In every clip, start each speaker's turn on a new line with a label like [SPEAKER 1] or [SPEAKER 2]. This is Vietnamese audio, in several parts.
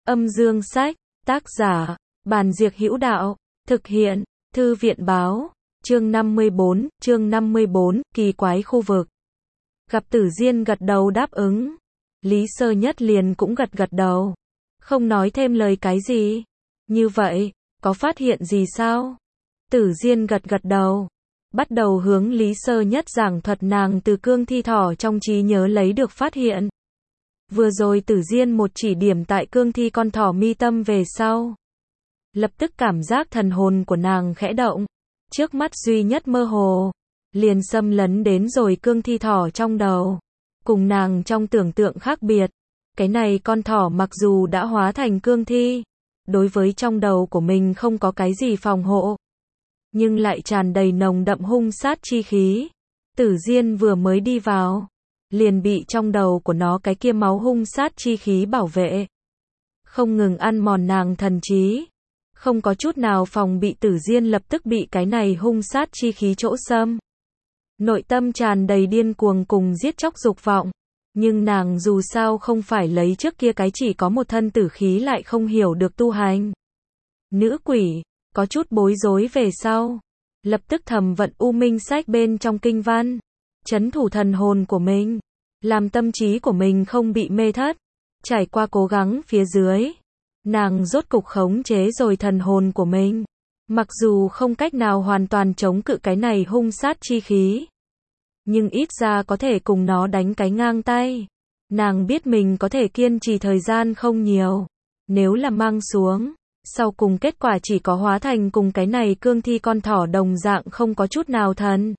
[SPEAKER 1] Âm dương sách, tác giả, Bàn Diệc Hữu Đạo, thực hiện, Thư viện báo, chương 54, kỳ quái khu vực. Gặp Tử Diên gật đầu đáp ứng. Lý Sơ Nhất liền cũng gật đầu. Không nói thêm lời cái gì. Như vậy, có phát hiện gì sao? Tử Diên gật đầu. Bắt đầu hướng Lý Sơ Nhất giảng thuật nàng từ cương thi thỏ trong trí nhớ lấy được phát hiện. Vừa rồi Tử Diên một chỉ điểm tại cương thi con thỏ mi tâm về sau. Lập tức cảm giác thần hồn của nàng khẽ động. Trước mắt duy nhất mơ hồ. Liền xâm lấn đến rồi cương thi thỏ trong đầu. Cùng nàng trong tưởng tượng khác biệt. Cái này con thỏ mặc dù đã hóa thành cương thi. Đối với trong đầu của mình không có cái gì phòng hộ. Nhưng lại tràn đầy nồng đậm hung sát chi khí. Tử Diên vừa mới đi vào. Liền bị trong đầu của nó cái kia máu hung sát chi khí bảo vệ. Không ngừng ăn mòn nàng thần trí. Không có chút nào phòng bị Tử Diên lập tức bị cái này hung sát chi khí chỗ xâm. Nội tâm tràn đầy điên cuồng cùng giết chóc dục vọng. Nhưng nàng dù sao không phải lấy trước kia cái chỉ có một thân tử khí lại không hiểu được tu hành. Nữ quỷ, có chút bối rối về sau. Lập tức thầm vận U Minh sách bên trong kinh văn. Trấn thủ thần hồn của mình. Làm tâm trí của mình không bị mê thất. Trải qua cố gắng phía dưới. Nàng rốt cục khống chế rồi thần hồn của mình. Mặc dù không cách nào hoàn toàn chống cự cái này hung sát chi khí. Nhưng ít ra có thể cùng nó đánh cái ngang tay. Nàng biết mình có thể kiên trì thời gian không nhiều. Nếu là mang xuống. Sau cùng kết quả chỉ có hóa thành cùng cái này cương thi con thỏ đồng dạng không có chút nào thần.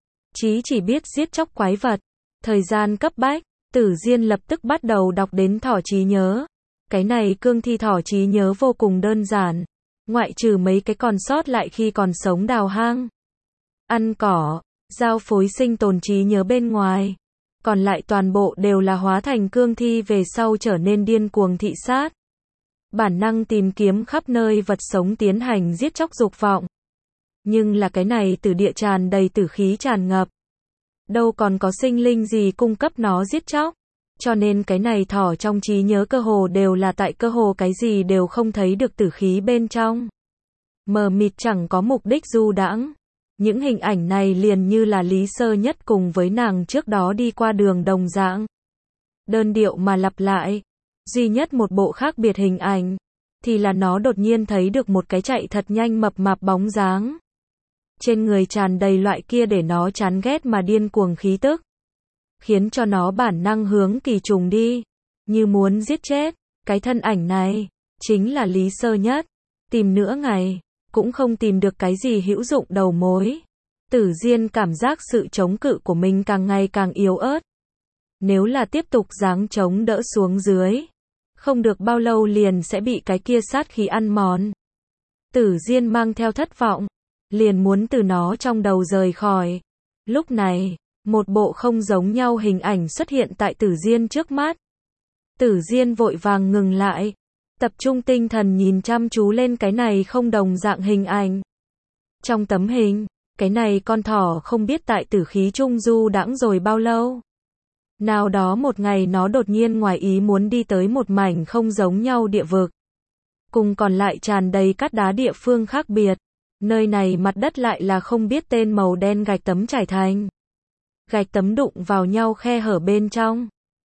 [SPEAKER 1] Chỉ biết giết chóc quái vật. Thời gian cấp bách. Tử Diên lập tức bắt đầu đọc đến thỏ trí nhớ. Cái này cương thi thỏ trí nhớ vô cùng đơn giản. Ngoại trừ mấy cái còn sót lại khi còn sống đào hang. Ăn cỏ. Giao phối sinh tồn trí nhớ bên ngoài. Còn lại toàn bộ đều là hóa thành cương thi về sau trở nên điên cuồng thị sát. Bản năng tìm kiếm khắp nơi vật sống tiến hành giết chóc dục vọng. Nhưng là cái này tử địa tràn đầy tử khí tràn ngập. Đâu còn có sinh linh gì cung cấp nó giết chóc. Cho nên cái này thỏ trong trí nhớ cơ hồ đều là tại cơ hồ cái gì đều không thấy được tử khí bên trong. Mờ mịt chẳng có mục đích du đãng. Những hình ảnh này liền như là Lý Sơ Nhất cùng với nàng trước đó đi qua đường đồng dạng. Đơn điệu mà lặp lại. Duy nhất một bộ khác biệt hình ảnh. Thì là nó đột nhiên thấy được một cái chạy thật nhanh mập mạp bóng dáng. Trên người tràn đầy loại kia để nó chán ghét mà điên cuồng khí tức. Khiến cho nó bản năng hướng kỳ trùng đi. Như muốn giết chết. Cái thân ảnh này. Chính là Lý Sơ Nhất. Tìm nửa ngày. Cũng không tìm được cái gì hữu dụng đầu mối. Tử Diên cảm giác sự chống cự của mình càng ngày càng yếu ớt. Nếu là tiếp tục giáng chống đỡ xuống dưới. Không được bao lâu liền sẽ bị cái kia sát khí ăn mòn. Tử Diên mang theo thất vọng. Liền muốn từ nó trong đầu rời khỏi. Lúc này, một bộ không giống nhau hình ảnh xuất hiện tại Tử Diên trước mắt. Tử Diên vội vàng ngừng lại. Tập trung tinh thần nhìn chăm chú lên cái này không đồng dạng hình ảnh. Trong tấm hình, cái này con thỏ không biết tại tử khí trung du đãng rồi bao lâu. Nào đó một ngày nó đột nhiên ngoài ý muốn đi tới một mảnh không giống nhau địa vực. Cùng còn lại tràn đầy cát đá địa phương khác biệt. Nơi này mặt đất lại là không biết tên màu đen gạch tấm trải thành. Gạch tấm đụng vào nhau khe hở bên trong.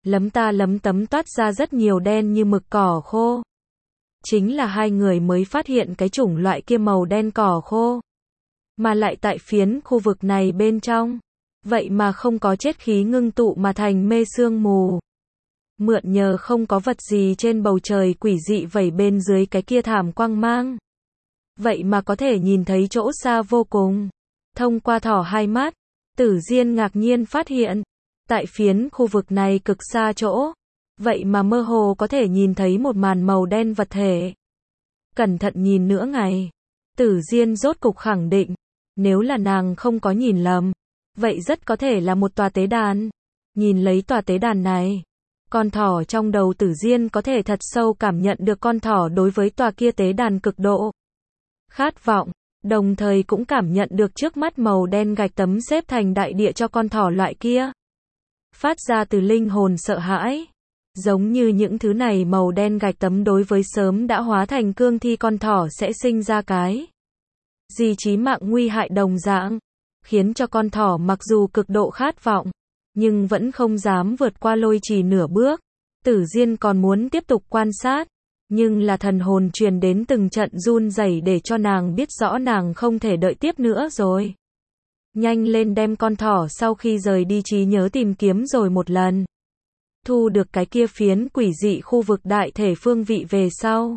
[SPEAKER 1] Lấm tấm toát ra rất nhiều đen như mực cỏ khô. Chính là hai người mới phát hiện cái chủng loại kia màu đen cỏ khô. Mà lại tại phiến khu vực này bên trong. Vậy mà không có chết khí ngưng tụ mà thành mê sương mù. Mượn nhờ không có vật gì trên bầu trời quỷ dị vẩy bên dưới cái kia thảm quang mang. Vậy mà có thể nhìn thấy chỗ xa vô cùng. Thông qua thỏ hai mắt, Tử Diên ngạc nhiên phát hiện. Tại phiến khu vực này cực xa chỗ. Vậy mà mơ hồ có thể nhìn thấy một màn màu đen vật thể. Cẩn thận nhìn nữa ngày. Tử Diên rốt cục khẳng định. Nếu là nàng không có nhìn lầm. Vậy rất có thể là một tòa tế đàn. Nhìn lấy tòa tế đàn này. Con thỏ trong đầu Tử Diên có thể thật sâu cảm nhận được con thỏ đối với tòa kia tế đàn cực độ khát vọng. Đồng thời cũng cảm nhận được trước mắt màu đen gạch tấm xếp thành đại địa cho con thỏ loại kia. Phát ra từ linh hồn sợ hãi. Giống như những thứ này màu đen gạch tấm đối với sớm đã hóa thành cương thi con thỏ sẽ sinh ra cái gì chí mạng nguy hại đồng dạng, khiến cho con thỏ mặc dù cực độ khát vọng, nhưng vẫn không dám vượt qua Lôi Trì nửa bước. Tử Diên còn muốn tiếp tục quan sát, nhưng là thần hồn truyền đến từng trận run rẩy để cho nàng biết rõ nàng không thể đợi tiếp nữa rồi. Nhanh lên đem con thỏ sau khi rời đi trí nhớ tìm kiếm rồi một lần. Thu được cái kia phiến quỷ dị khu vực đại thể phương vị về sau.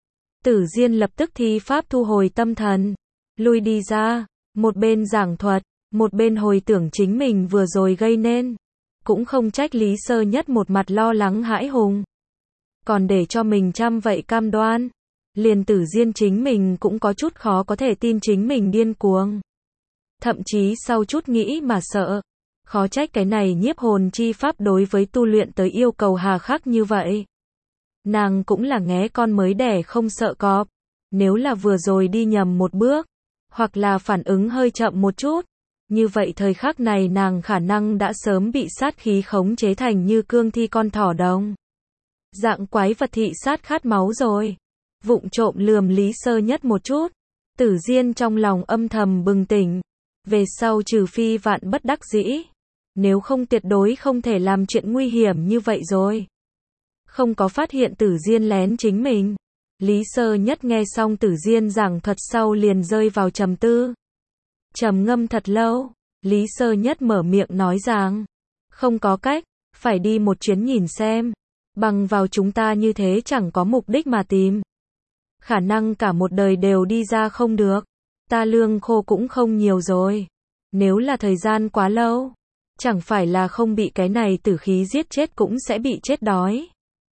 [SPEAKER 1] Tử Diên lập tức thi pháp thu hồi tâm thần, lui đi ra, một bên giảng thuật, một bên hồi tưởng chính mình vừa rồi gây nên. Cũng không trách Lý Sơ Nhất một mặt lo lắng hãi hùng. Còn để cho mình chăm vậy cam đoan. Liền Tử Diên chính mình cũng có chút khó có thể tin chính mình điên cuồng. Thậm chí sau chút nghĩ mà sợ. Khó trách cái này nhiếp hồn chi pháp đối với tu luyện tới yêu cầu hà khắc như vậy. Nàng cũng là nghé con mới đẻ không sợ cọp. Nếu là vừa rồi đi nhầm một bước, hoặc là phản ứng hơi chậm một chút, như vậy thời khắc này nàng khả năng đã sớm bị sát khí khống chế thành như cương thi con thỏ đồng. Dạng quái vật thị sát khát máu rồi. Vụng trộm lườm Lý Sơ Nhất một chút. Tử Diên trong lòng âm thầm bừng tỉnh. Về sau trừ phi vạn bất đắc dĩ. Nếu không tuyệt đối không thể làm chuyện nguy hiểm như vậy rồi. Không có phát hiện Tử Diên lén chính mình. Lý Sơ Nhất nghe xong Tử Diên giảng thuật sau liền rơi vào trầm tư. Trầm ngâm thật lâu, Lý Sơ Nhất mở miệng nói rằng, không có cách, phải đi một chuyến nhìn xem. Bằng vào chúng ta như thế chẳng có mục đích mà tìm. Khả năng cả một đời đều đi ra không được. Ta lương khô cũng không nhiều rồi. Nếu là thời gian quá lâu, chẳng phải là không bị cái này tử khí giết chết cũng sẽ bị chết đói.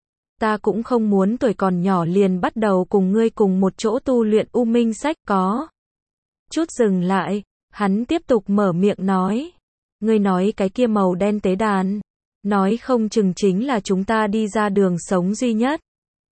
[SPEAKER 1] Ta cũng không muốn tuổi còn nhỏ liền bắt đầu cùng ngươi cùng một chỗ tu luyện U Minh Sách có. Chút dừng lại, hắn tiếp tục mở miệng nói. Ngươi nói cái kia màu đen tế đàn. Nói không chừng chính là chúng ta đi ra đường sống duy nhất.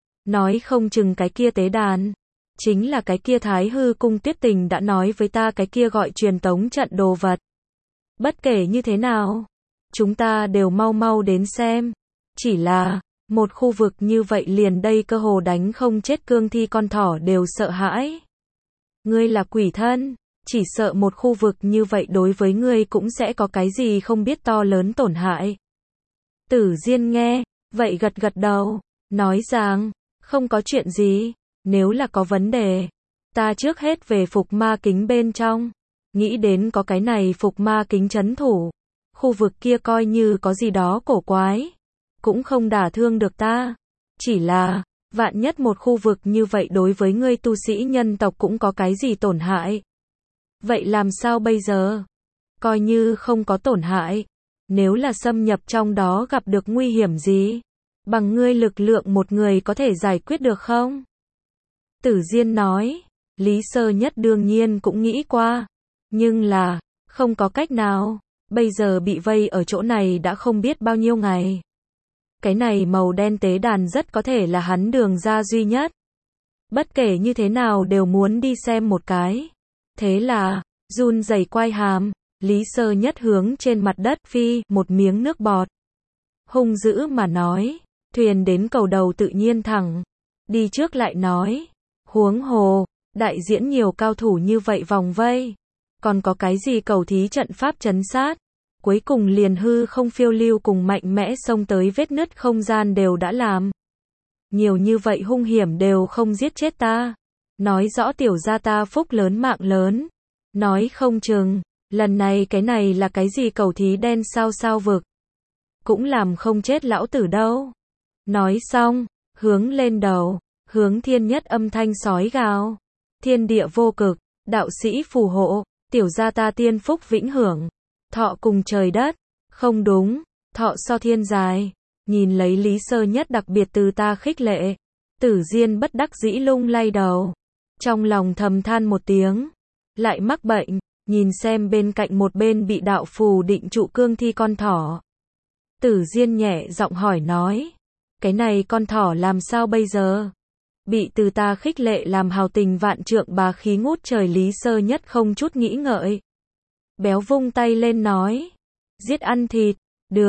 [SPEAKER 1] Nói không chừng cái kia tế đàn. Chính là cái kia Thái Hư Cung Tuyết Tình đã nói với ta cái kia gọi truyền tống trận đồ vật. Bất kể như thế nào, chúng ta đều mau mau đến xem. Chỉ là, một khu vực như vậy liền đây cơ hồ đánh không chết cương thi con thỏ đều sợ hãi. Ngươi là quỷ thân, chỉ sợ một khu vực như vậy đối với ngươi cũng sẽ có cái gì không biết to lớn tổn hại. Tử Diên nghe, vậy gật gật đầu, nói rằng, không có chuyện gì, nếu là có vấn đề, ta trước hết về phục ma kính bên trong, nghĩ đến có cái này phục ma kính trấn thủ, khu vực kia coi như có gì đó cổ quái, cũng không đả thương được ta, chỉ là, vạn nhất một khu vực như vậy đối với ngươi tu sĩ nhân tộc cũng có cái gì tổn hại. Vậy làm sao bây giờ? Coi như không có tổn hại. Nếu là xâm nhập trong đó gặp được nguy hiểm gì, bằng ngươi lực lượng một người có thể giải quyết được không? Tử Diên nói, Lý Sơ Nhất đương nhiên cũng nghĩ qua, nhưng là, không có cách nào, bây giờ bị vây ở chỗ này đã không biết bao nhiêu ngày. Cái này màu đen tế đàn rất có thể là hắn đường ra duy nhất. Bất kể như thế nào đều muốn đi xem một cái. Thế là, run rẩy quai hàm, Lý Sơ Nhất hướng trên mặt đất phi một miếng nước bọt. Hung dữ mà nói, thuyền đến cầu đầu tự nhiên thẳng. Đi trước lại nói, huống hồ, đại diễn nhiều cao thủ như vậy vòng vây. Còn có cái gì cầu thí trận pháp trấn sát. Cuối cùng liền hư không phiêu lưu cùng mạnh mẽ xông tới vết nứt không gian đều đã làm. Nhiều như vậy hung hiểm đều không giết chết ta. Nói rõ tiểu gia ta phúc lớn mạng lớn. Nói không chừng, lần này cái này là cái gì cầu thí đen sao sao vực. Cũng làm không chết lão tử đâu. Nói xong, hướng lên đầu, hướng thiên nhất âm thanh sói gào. Thiên địa vô cực, đạo sĩ phù hộ, tiểu gia ta tiên phúc vĩnh hưởng. Thọ cùng trời đất, không đúng, thọ so thiên dài. Nhìn lấy Lý Sơ Nhất đặc biệt từ ta khích lệ. Tử Diên bất đắc dĩ lung lay đầu. Trong lòng thầm than một tiếng. Lại mắc bệnh, nhìn xem bên cạnh một bên bị đạo phù định trụ cương thi con thỏ. Tử Diên nhẹ giọng hỏi nói. Cái này con thỏ làm sao bây giờ? Bị từ ta khích lệ làm hào tình vạn trượng bá khí ngút trời. Lý Sơ Nhất không chút nghĩ ngợi. Béo vung tay lên nói. Giết ăn thịt. Được.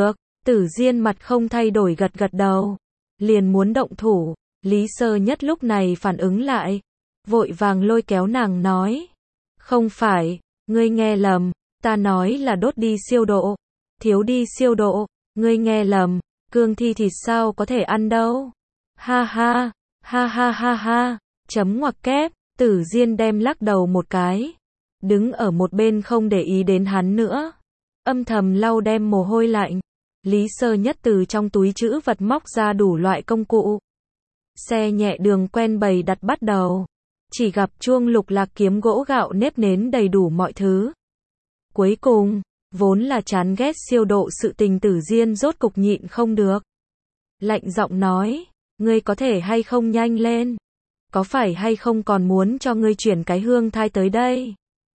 [SPEAKER 1] Tử Diên mặt không thay đổi gật gật đầu. Liền muốn động thủ. Lý Sơ Nhất lúc này phản ứng lại. Vội vàng lôi kéo nàng nói. Không phải, ngươi nghe lầm. Ta nói là đốt đi siêu độ. Thiếu đi siêu độ. Ngươi nghe lầm. Cương thi thịt sao có thể ăn đâu. Ha ha, ha ha ha ha. Chấm ngoặc kép. Tử Diên đem lắc đầu một cái. Đứng ở một bên không để ý đến hắn nữa. Âm thầm lau đem mồ hôi lạnh. Lý Sơ Nhất từ trong túi trữ vật móc ra đủ loại công cụ. Xe nhẹ đường quen bày đặt bắt đầu. Chỉ gặp chuông lục lạc kiếm gỗ gạo nếp nến đầy đủ mọi thứ. Cuối cùng, vốn là chán ghét siêu độ sự tình Tử Diên rốt cục nhịn không được. Lạnh giọng nói, ngươi có thể hay không nhanh lên? Có phải hay không còn muốn cho ngươi chuyển cái hương thai tới đây?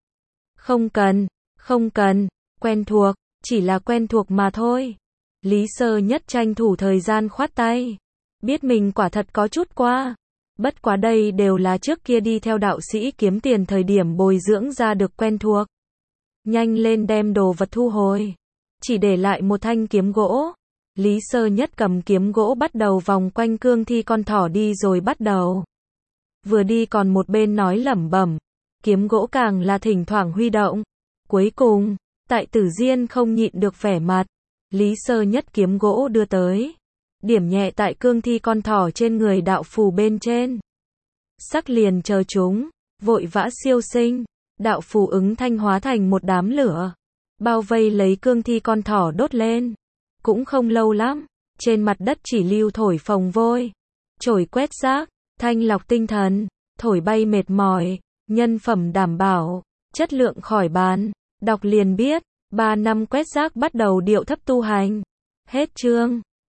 [SPEAKER 1] Không cần, không cần, quen thuộc, chỉ là quen thuộc mà thôi. Lý Sơ Nhất tranh thủ thời gian khoát tay. Biết mình quả thật có chút qua. Bất quá đây đều là trước kia đi theo đạo sĩ kiếm tiền thời điểm bồi dưỡng ra được quen thuộc. Nhanh lên đem đồ vật thu hồi. Chỉ để lại một thanh kiếm gỗ. Lý Sơ Nhất cầm kiếm gỗ bắt đầu vòng quanh cương thi con thỏ đi rồi bắt đầu. Vừa đi còn một bên nói lẩm bẩm. Kiếm gỗ càng là thỉnh thoảng huy động. Cuối cùng, tại Tử Diên không nhịn được vẻ mặt. Lý Sơ Nhất kiếm gỗ đưa tới. Điểm nhẹ tại cương thi con thỏ trên người đạo phù bên trên. Sắc liền chờ chúng, vội vã siêu sinh. Đạo phù ứng thanh hóa thành một đám lửa. Bao vây lấy cương thi con thỏ đốt lên. Cũng không lâu lắm, trên mặt đất chỉ lưu thổi phồng vôi. Chổi quét rác, thanh lọc tinh thần, thổi bay mệt mỏi, nhân phẩm đảm bảo, chất lượng khỏi bàn. Đọc liền biết, 3 năm quét rác bắt đầu điệu thấp tu hành. Hết chương.